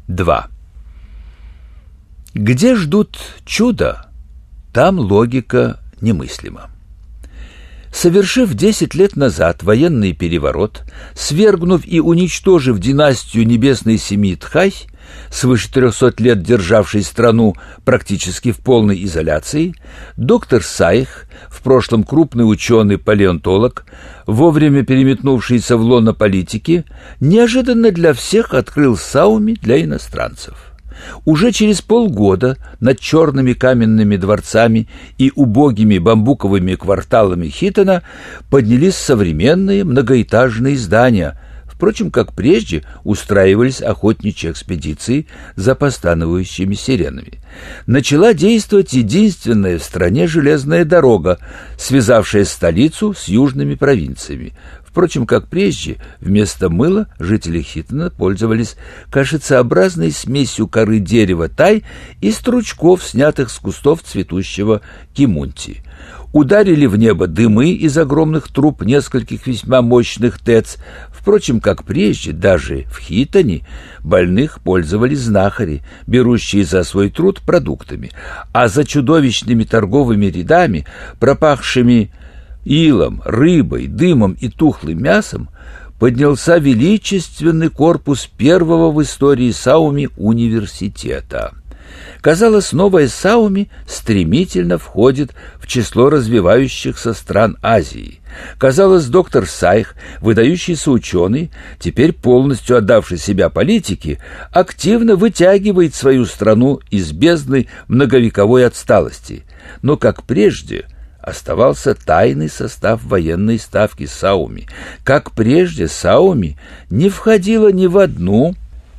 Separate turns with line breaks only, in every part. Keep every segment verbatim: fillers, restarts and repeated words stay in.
два. Где ждут чуда, там логика немыслима. Совершив десять лет назад военный переворот, свергнув и уничтожив династию небесной семьи Тхай, свыше трехсот лет державшей страну практически в полной изоляции, доктор Сайх, в прошлом крупный ученый-палеонтолог, вовремя переметнувшийся в лоно политики, неожиданно для всех открыл сауми для иностранцев. Уже через полгода над черными каменными дворцами и убогими бамбуковыми кварталами Хитона поднялись современные многоэтажные здания. Впрочем, как прежде, устраивались охотничьи экспедиции за постановающими сиренами. Начала действовать единственная в стране железная дорога, связавшая столицу с южными провинциями. Впрочем, как прежде, вместо мыла жители Хитона пользовались кашицеобразной смесью коры дерева тай и стручков, снятых с кустов цветущего кимунти. Ударили в небо дымы из огромных труб нескольких весьма мощных ТЭЦ. Впрочем, как прежде, даже в Хитоне больных пользовались знахари, берущие за свой труд продуктами, а за чудовищными торговыми рядами, пропахшими илом, рыбой, дымом и тухлым мясом, поднялся величественный корпус первого в истории сауми университета. Казалось, новая сауми стремительно входит в число развивающихся стран Азии. Казалось, доктор Сайх, выдающийся ученый, теперь полностью отдавший себя политике, активно вытягивает свою страну из бездны многовековой отсталости. Но, как прежде, оставался тайный состав военной ставки сауми. Как прежде, сауми не входила ни в одну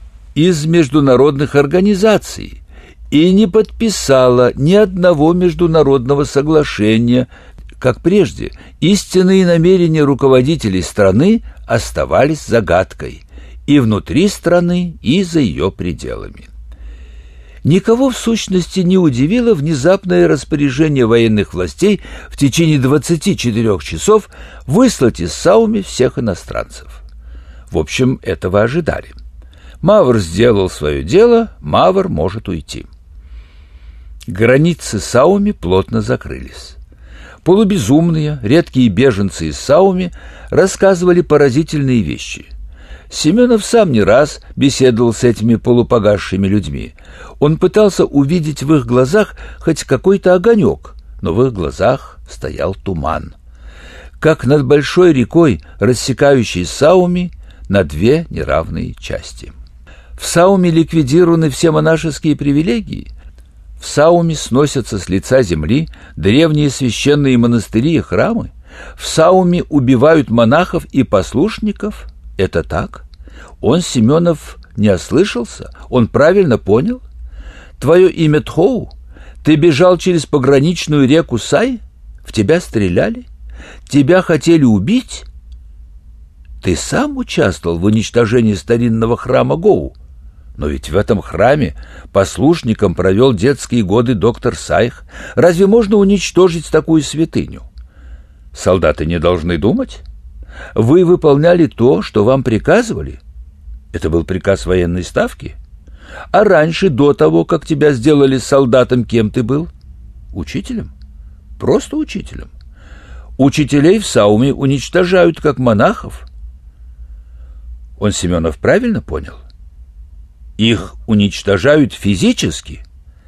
из международных организаций и не подписала ни одного международного соглашения. Как прежде, истинные намерения руководителей страны оставались загадкой и внутри страны, и за ее пределами. Никого в сущности не удивило внезапное распоряжение военных властей в течение двадцати четырёх часов выслать из сауми всех иностранцев. В общем, этого ожидали. Мавр сделал свое дело, Мавр может уйти. Границы сауми плотно закрылись. Полубезумные, редкие беженцы из сауми рассказывали поразительные вещи. Семенов сам не раз беседовал с этими полупогасшими людьми. Он пытался увидеть в их глазах хоть какой-то огонек, но в их глазах стоял туман. Как над большой рекой, рассекающей сауми на две неравные части. В сауме ликвидированы все монашеские привилегии. В сауме сносятся с лица земли древние священные монастыри и храмы. В сауме убивают монахов и послушников. Это так? Он, Семенов, не ослышался? Он правильно понял? Твое имя Тхоу? Ты бежал через пограничную реку Сай? В тебя стреляли? Тебя хотели убить? Ты сам участвовал в уничтожении старинного храма Гоу. Но ведь в этом храме послушником провел детские годы доктор Сайх. Разве можно уничтожить такую святыню? Солдаты не должны думать. Вы выполняли то, что вам приказывали? Это был приказ военной ставки? А раньше, до того, как тебя сделали солдатом, кем ты был? Учителем? Просто учителем. Учителей в сауме уничтожают, как монахов. Он, Семенов, правильно понял? Их уничтожают физически?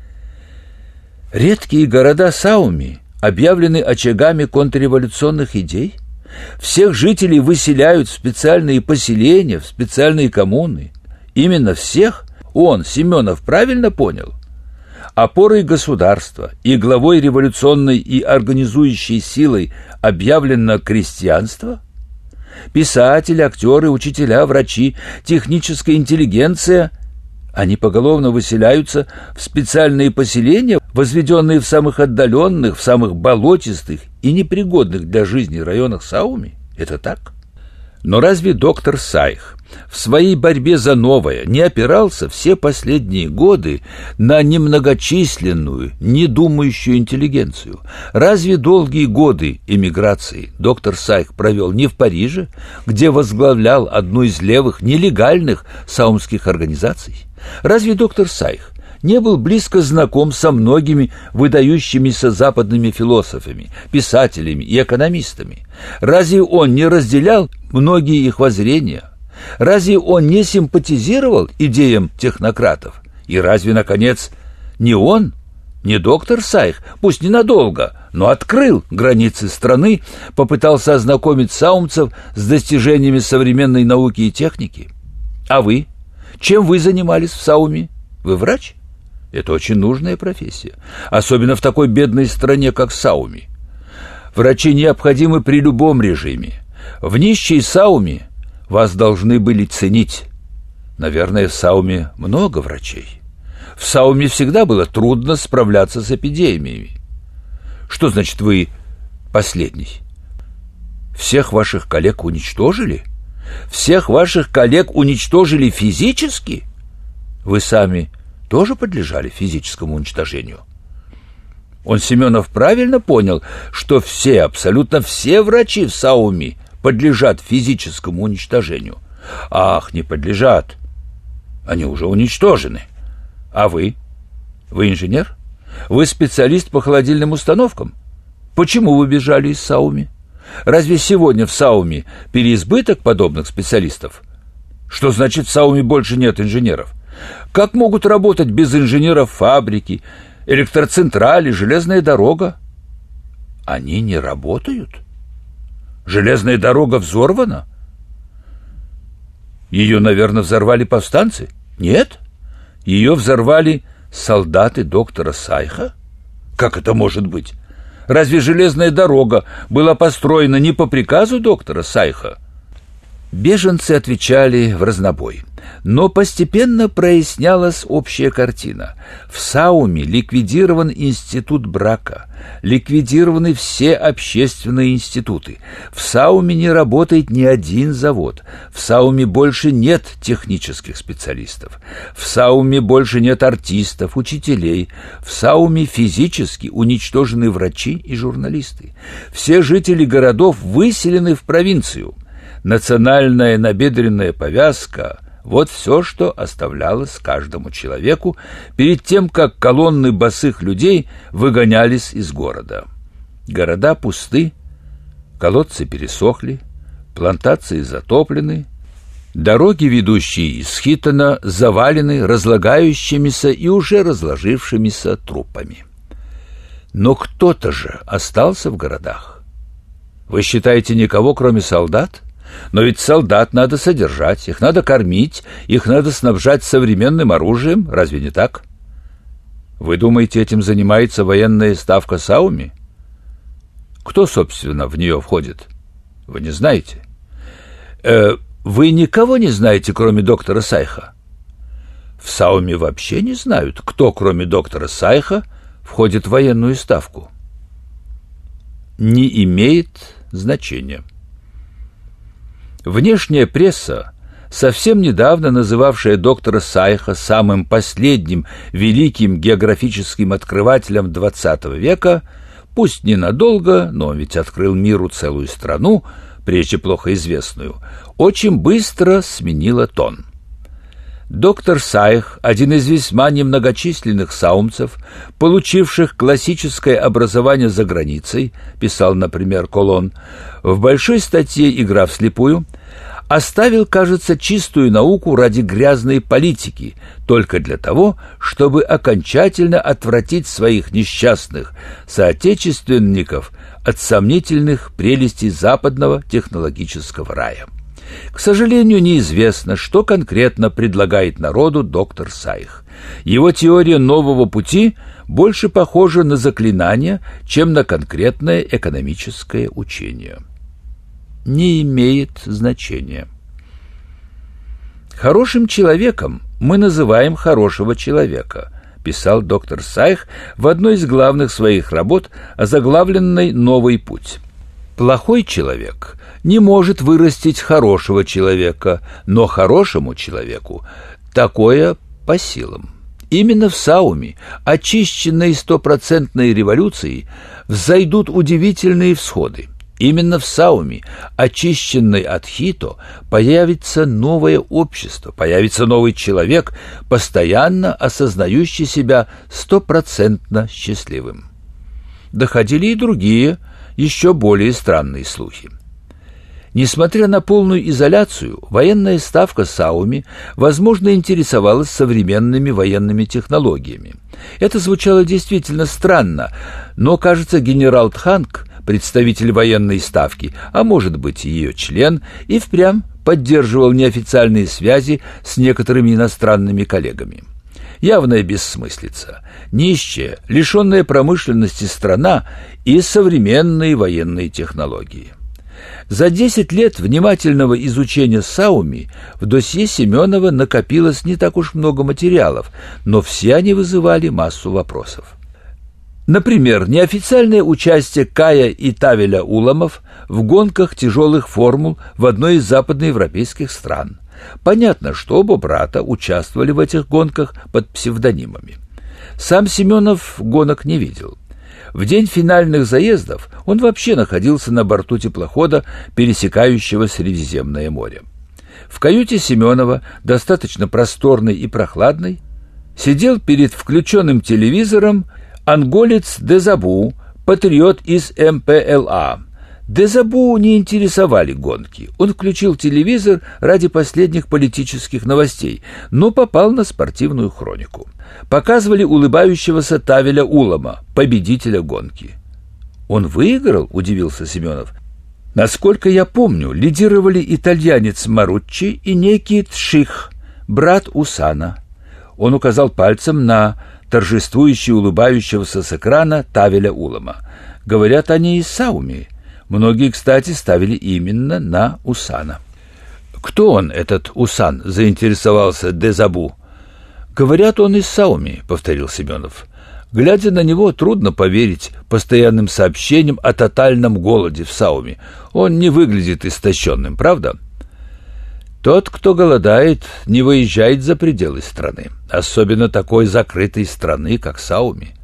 Редкие города сауми объявлены очагами контрреволюционных идей? Всех жителей выселяют в специальные поселения, в специальные коммуны. Именно всех? Он, Семенов, правильно понял? Опорой государства и главой революционной и организующей силой объявлено крестьянство? Писатели, актеры, учителя, врачи, техническая интеллигенция – они поголовно выселяются в специальные поселения, возведенные в самых отдаленных, в самых болотистых и непригодных для жизни районах сауми? Это так? Но разве доктор Сайх в своей борьбе за новое не опирался все последние годы на немногочисленную, недумающую интеллигенцию? Разве долгие годы эмиграции доктор Сайх провел не в Париже, где возглавлял одну из левых нелегальных саумских организаций? Разве доктор Сайх не был близко знаком со многими выдающимися западными философами, писателями и экономистами? Разве он не разделял многие их воззрения? Разве он не симпатизировал идеям технократов? И разве, наконец, не он, не доктор Сайх, пусть ненадолго, но открыл границы страны, попытался ознакомить саумцев с достижениями современной науки и техники? А вы? Чем вы занимались в Сауме? Вы врач? Это очень нужная профессия, особенно в такой бедной стране, как Сауми. Врачи необходимы при любом режиме. В нищей Сауме вас должны были ценить. Наверное, в Сауме много врачей. В Сауме всегда было трудно справляться с эпидемиями. Что значит вы последний? Всех ваших коллег уничтожили? Всех ваших коллег уничтожили физически? Вы сами тоже подлежали физическому уничтожению? Он, Семенов, правильно понял, что все, абсолютно все врачи в Сауме подлежат физическому уничтожению? Ах, не подлежат. Они уже уничтожены. А вы? Вы инженер? Вы специалист по холодильным установкам? Почему вы бежали из Сауме? Разве сегодня в Сауме переизбыток подобных специалистов? Что значит в Сауме больше нет инженеров? Как могут работать без инженеров фабрики, электроцентрали, железная дорога? Они не работают? Железная дорога взорвана? Ее, наверное, взорвали повстанцы? Нет? Ее взорвали солдаты доктора Сайха? Как это может быть? Разве железная дорога была построена не по приказу доктора Сайха? Беженцы отвечали в разнобой, но постепенно прояснялась общая картина. В Сауме ликвидирован институт брака, ликвидированы все общественные институты. В Сауме не работает ни один завод. В Сауме больше нет технических специалистов. В Сауме больше нет артистов, учителей. В Сауме физически уничтожены врачи и журналисты. Все жители городов выселены в провинцию. Национальная набедренная повязка — вот все, что оставлялось каждому человеку перед тем, как колонны босых людей выгонялись из города. Города пусты, колодцы пересохли, плантации затоплены, дороги, ведущие из Хитона, завалены разлагающимися и уже разложившимися трупами. Но кто-то же остался в городах. Вы считаете, никого, кроме солдат? Но ведь солдат надо содержать, их надо кормить, их надо снабжать современным оружием, разве не так? Вы думаете, этим занимается военная ставка Сауми? Кто, собственно, в нее входит? Вы не знаете? Э, вы никого не знаете, кроме доктора Сайха? В Сауме вообще не знают, кто, кроме доктора Сайха, входит в военную ставку. Не имеет значения. Внешняя пресса, совсем недавно называвшая доктора Сайха самым последним великим географическим открывателем двадцатого века, пусть ненадолго, но он ведь открыл миру целую страну, прежде плохо известную, очень быстро сменила тон. Доктор Сайх, один из весьма немногочисленных саумцев, получивших классическое образование за границей, писал, например, Колон, в большой статье «Игра вслепую», оставил, кажется, чистую науку ради грязной политики, только для того, чтобы окончательно отвратить своих несчастных соотечественников от сомнительных прелестей западного технологического рая. К сожалению, неизвестно, что конкретно предлагает народу доктор Сайх. Его теория нового пути больше похожа на заклинание, чем на конкретное экономическое учение. Не имеет значения. Хорошим человеком мы называем хорошего человека, писал доктор Сайх в одной из главных своих работ, озаглавленной «Новый путь». Плохой человек не может вырастить хорошего человека, но хорошему человеку такое по силам. Именно в Сауми, очищенной стопроцентной революцией, взойдут удивительные всходы. Именно в Сауми, очищенной от Хито, появится новое общество, появится новый человек, постоянно осознающий себя стопроцентно счастливым. Доходили и другие, еще более странные слухи. Несмотря на полную изоляцию, военная ставка Сауми, возможно, интересовалась современными военными технологиями. Это звучало действительно странно, но, кажется, генерал Тханг, представитель военной ставки, а может быть, ее член, и впрямь поддерживал неофициальные связи с некоторыми иностранными коллегами. Явная бессмыслица, нищая, лишенная промышленности страна и современные военные технологии. За десять лет внимательного изучения Сауми в досье Семенова накопилось не так уж много материалов, но все они вызывали массу вопросов. Например, неофициальное участие Кая и Тавеля Уламов в гонках тяжелых формул в одной из западноевропейских стран. Понятно, что оба брата участвовали в этих гонках под псевдонимами. Сам Семенов гонок не видел. В день финальных заездов он вообще находился на борту теплохода, пересекающего Средиземное море. В каюте Семенова, достаточно просторной и прохладной, сидел перед включенным телевизором анголец Дезабу, патриот из эм пэ эл а. Дезабу не интересовали гонки. Он включил телевизор ради последних политических новостей, но попал на спортивную хронику. Показывали улыбающегося Тавеля Улама, победителя гонки. «Он выиграл?» – удивился Семенов. «Насколько я помню, лидировали итальянец Маруччи и некий Тших, брат Усана». Он указал пальцем на торжествующий улыбающегося с экрана Тавеля Улама. «Говорят, они из Сауми». Многие, кстати, ставили именно на Усана. «Кто он, этот Усан?» – заинтересовался Дезабу. «Говорят, он из Сауми», – повторил Семенов. Глядя на него, трудно поверить постоянным сообщениям о тотальном голоде в Сауми. Он не выглядит истощенным, правда? Тот, кто голодает, не выезжает за пределы страны, особенно такой закрытой страны, как Сауми.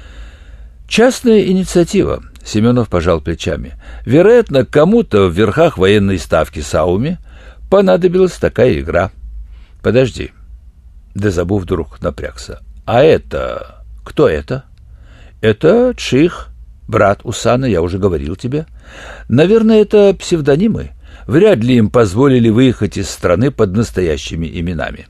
Частная инициатива. Семенов пожал плечами. Вероятно, кому-то в верхах военной ставки Сауми понадобилась такая игра. Подожди. Дезабу вдруг напрягся. А это... Кто это? Это Тших, брат Усана, я уже говорил тебе. Наверное, это псевдонимы. Вряд ли им позволили выехать из страны под настоящими именами.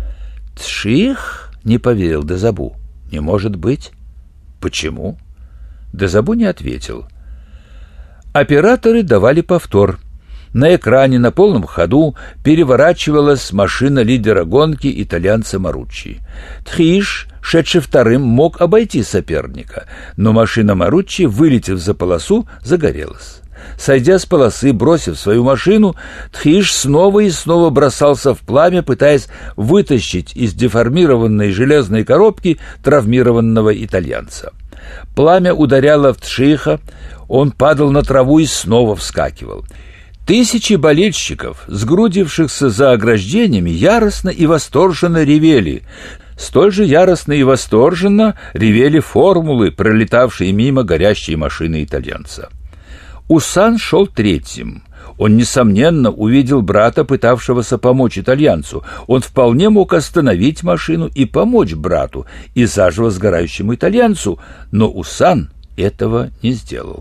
Тших? Не поверил Дезабу. Не может быть. Почему? Дезабу не ответил. Операторы давали повтор. На экране на полном ходу переворачивалась машина лидера гонки итальянца Маруччи. Тхиш, шедший вторым, мог обойти соперника, но машина Маруччи, вылетев за полосу, загорелась. Сойдя с полосы, бросив свою машину, Тхиш снова и снова бросался в пламя, пытаясь вытащить из деформированной железной коробки травмированного итальянца. Пламя ударяло в Тшиха, он падал на траву и снова вскакивал. Тысячи болельщиков, сгрудившихся за ограждениями, яростно и восторженно ревели. Столь же яростно и восторженно ревели формулы, пролетавшие мимо горящей машины итальянца. Усан шел третьим. Он, несомненно, увидел брата, пытавшегося помочь итальянцу. Он вполне мог остановить машину и помочь брату и заживо сгорающему итальянцу, но Усан этого не сделал.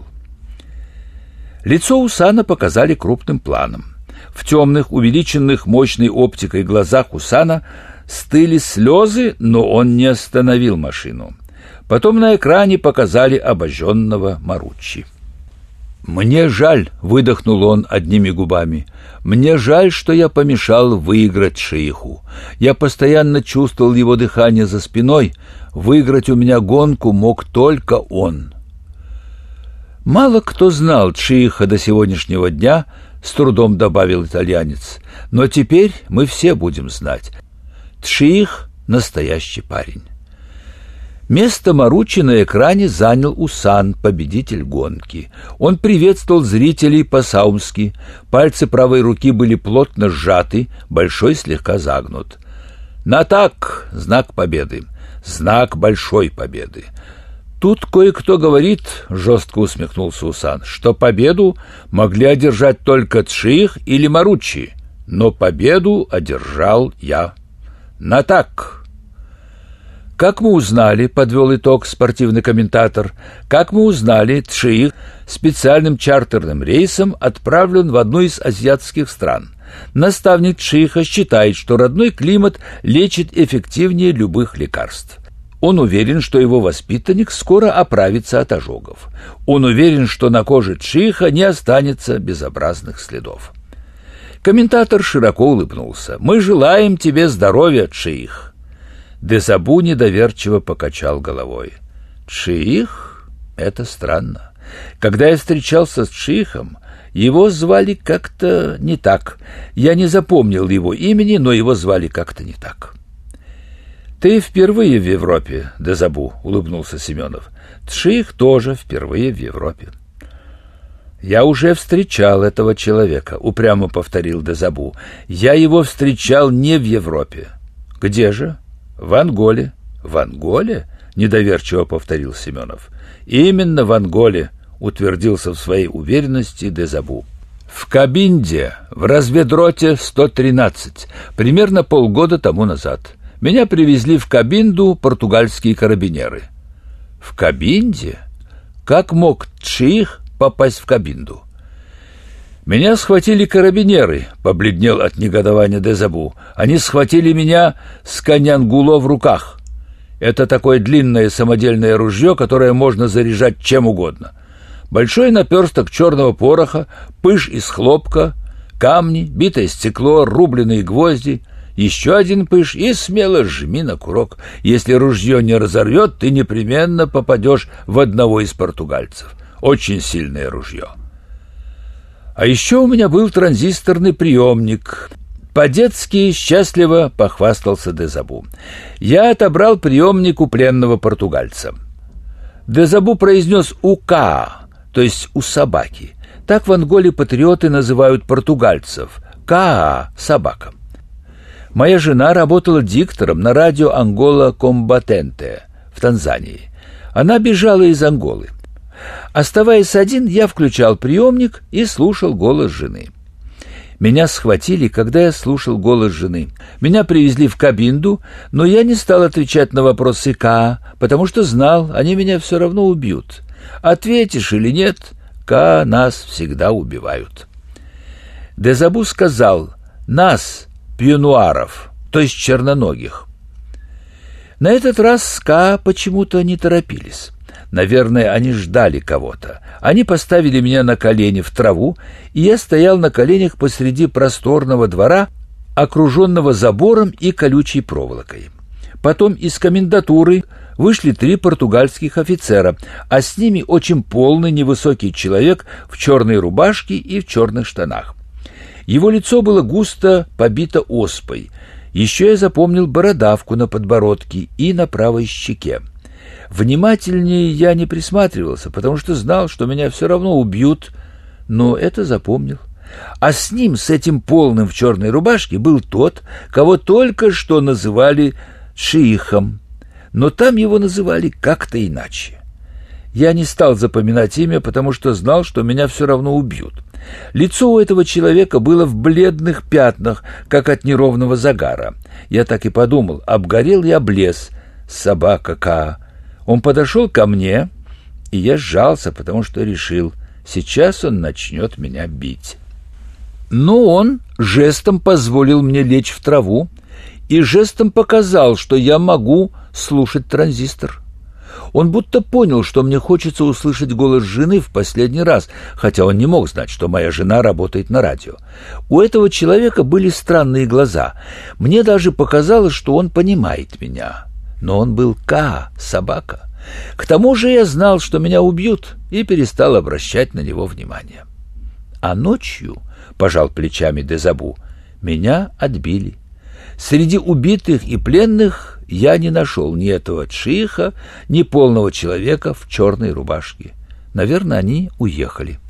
Лицо Усана показали крупным планом. В темных, увеличенных мощной оптикой глазах Усана стыли слезы, но он не остановил машину. Потом на экране показали обожженного Маруччи. «Мне жаль», — выдохнул он одними губами, — «мне жаль, что я помешал выиграть Шейху. Я постоянно чувствовал его дыхание за спиной. Выиграть у меня гонку мог только он». «Мало кто знал Шейха до сегодняшнего дня», — с трудом добавил итальянец, — «но теперь мы все будем знать. Тших — настоящий парень». Место Маруччи на экране занял Усан, победитель гонки. Он приветствовал зрителей по-саумски. Пальцы правой руки были плотно сжаты, большой слегка загнут. «Натак» — знак победы, знак большой победы. «Тут кое-кто говорит, — жестко усмехнулся Усан, — что победу могли одержать только Тшиих или Маруччи, но победу одержал я. Натак!» «Как мы узнали, — подвел итог спортивный комментатор, — как мы узнали, Тшиих специальным чартерным рейсом отправлен в одну из азиатских стран. Наставник Тшииха считает, что родной климат лечит эффективнее любых лекарств. Он уверен, что его воспитанник скоро оправится от ожогов. Он уверен, что на коже Тшииха не останется безобразных следов». Комментатор широко улыбнулся. «Мы желаем тебе здоровья, Тшиих». Дезабу недоверчиво покачал головой. «Тшиих? Это странно. Когда я встречался с Тшиихом, его звали как-то не так. Я не запомнил его имени, но его звали как-то не так». «Ты впервые в Европе, Дезабу», — улыбнулся Семенов. «Тшиих тоже впервые в Европе». «Я уже встречал этого человека», — упрямо повторил Дезабу. «Я его встречал не в Европе». «Где же?» «В Анголе». «В Анголе?» — недоверчиво повторил Семенов. «Именно в Анголе», — утвердился в своей уверенности Дезабу. «В Кабинде, в разведроте сто тринадцать, примерно полгода тому назад. Меня привезли в Кабинду португальские карабинеры». «В Кабинде? Как мог Тшиих попасть в Кабинду?» «Меня схватили карабинеры», — побледнел от негодования Дезабу. «Они схватили меня с канянгуло в руках. Это такое длинное самодельное ружье, которое можно заряжать чем угодно. Большой наперсток черного пороха, пыш из хлопка, камни, битое стекло, рубленые гвозди, еще один пыш и смело жми на курок. Если ружье не разорвет, ты непременно попадешь в одного из португальцев. Очень сильное ружье. А еще у меня был транзисторный приемник». По-детски счастливо похвастался Дезабу. «Я отобрал приемник у пленного португальца». Дезабу произнес «ука», то есть «у собаки». Так в Анголе патриоты называют португальцев. «Каа» — собака. Моя жена работала диктором на радио «Ангола Комбатенте» в Танзании. Она бежала из Анголы. Оставаясь один, я включал приемник и слушал голос жены. Меня схватили, когда я слушал голос жены. Меня привезли в Кабинду, но я не стал отвечать на вопросы Ка, потому что знал, они меня все равно убьют. Ответишь или нет, Ка нас всегда убивают. Дезабу сказал «нас, пьюнуаров», то есть черноногих. На этот раз Ка почему-то не торопились. Наверное, они ждали кого-то. Они поставили меня на колени в траву, и я стоял на коленях посреди просторного двора, окруженного забором и колючей проволокой. Потом из комендатуры вышли три португальских офицера, а с ними очень полный невысокий человек в черной рубашке и в черных штанах. Его лицо было густо побито оспой. Еще я запомнил бородавку на подбородке и на правой щеке. Внимательнее я не присматривался, потому что знал, что меня все равно убьют, но это запомнил. А с ним, с этим полным в черной рубашке, был тот, кого только что называли Тшиихом, но там его называли как-то иначе. Я не стал запоминать имя, потому что знал, что меня все равно убьют. Лицо у этого человека было в бледных пятнах, как от неровного загара. Я так и подумал, обгорел и облез, собака Ка. Он подошел ко мне, и я сжался, потому что решил, сейчас он начнет меня бить. Но он жестом позволил мне лечь в траву и жестом показал, что я могу слушать транзистор. Он будто понял, что мне хочется услышать голос жены в последний раз, хотя он не мог знать, что моя жена работает на радио. У этого человека были странные глаза. Мне даже показалось, что он понимает меня. Но он был Ка, собака. К тому же я знал, что меня убьют, и перестал обращать на него внимание. А ночью, — пожал плечами Дезабу, — меня отбили. Среди убитых и пленных я не нашел ни этого Чиха, ни полного человека в черной рубашке. Наверное, они уехали.